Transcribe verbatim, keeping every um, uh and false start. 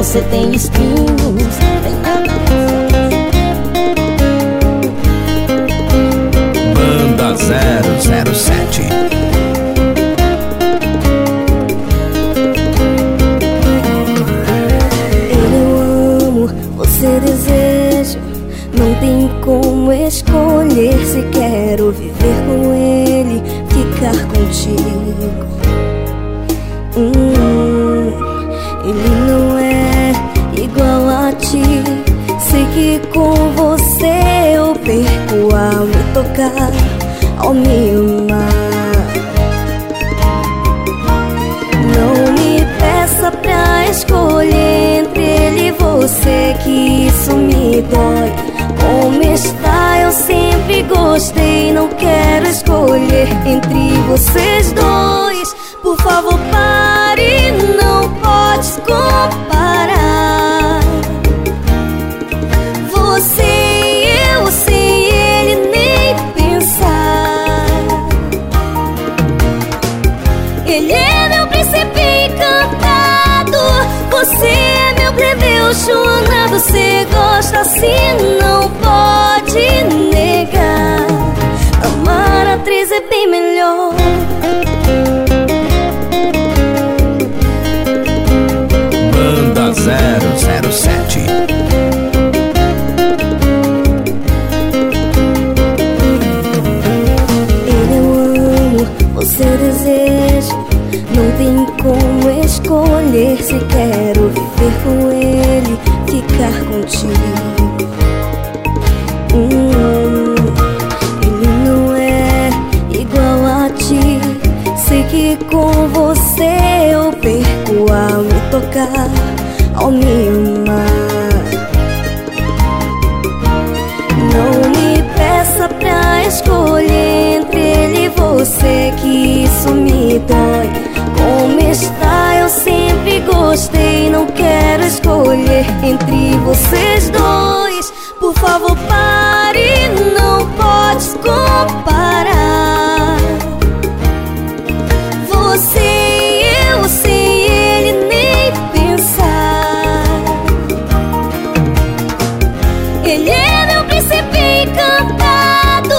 você tem espinhos. Tem nada. Banda zero zero sete. Eu amo, você deseja. Não tem como escolher se quero viver com ele, ficar contigo. Hum, ele não é igual a ti. Sei que com você eu perco ao me tocar, ao me amar. Não me peça pra escolher entre ele e você, que isso me dói. Como está, eu sempre gostei. Não quero escolher entre vocês dois. Por favor, pare, não pode comparar. Você e eu, sem ele nem pensar. Ele é meu príncipe encantado, você é meu plebeu chonado. Você gosta assim, não pode negar. Amar a atriz é bem melhor. Banda zero zero sete. Ele eu amo, você deseja. Não tem como escolher se quero viver com ele, ficar contigo. Hum, ele não é igual a ti. Sei que com você eu perco ao me tocar, ao me amar. Não me peça pra escolher entre ele e você, que isso me dói. Como está, eu sempre gostei. Não quero escolher entre vocês dois. Por favor,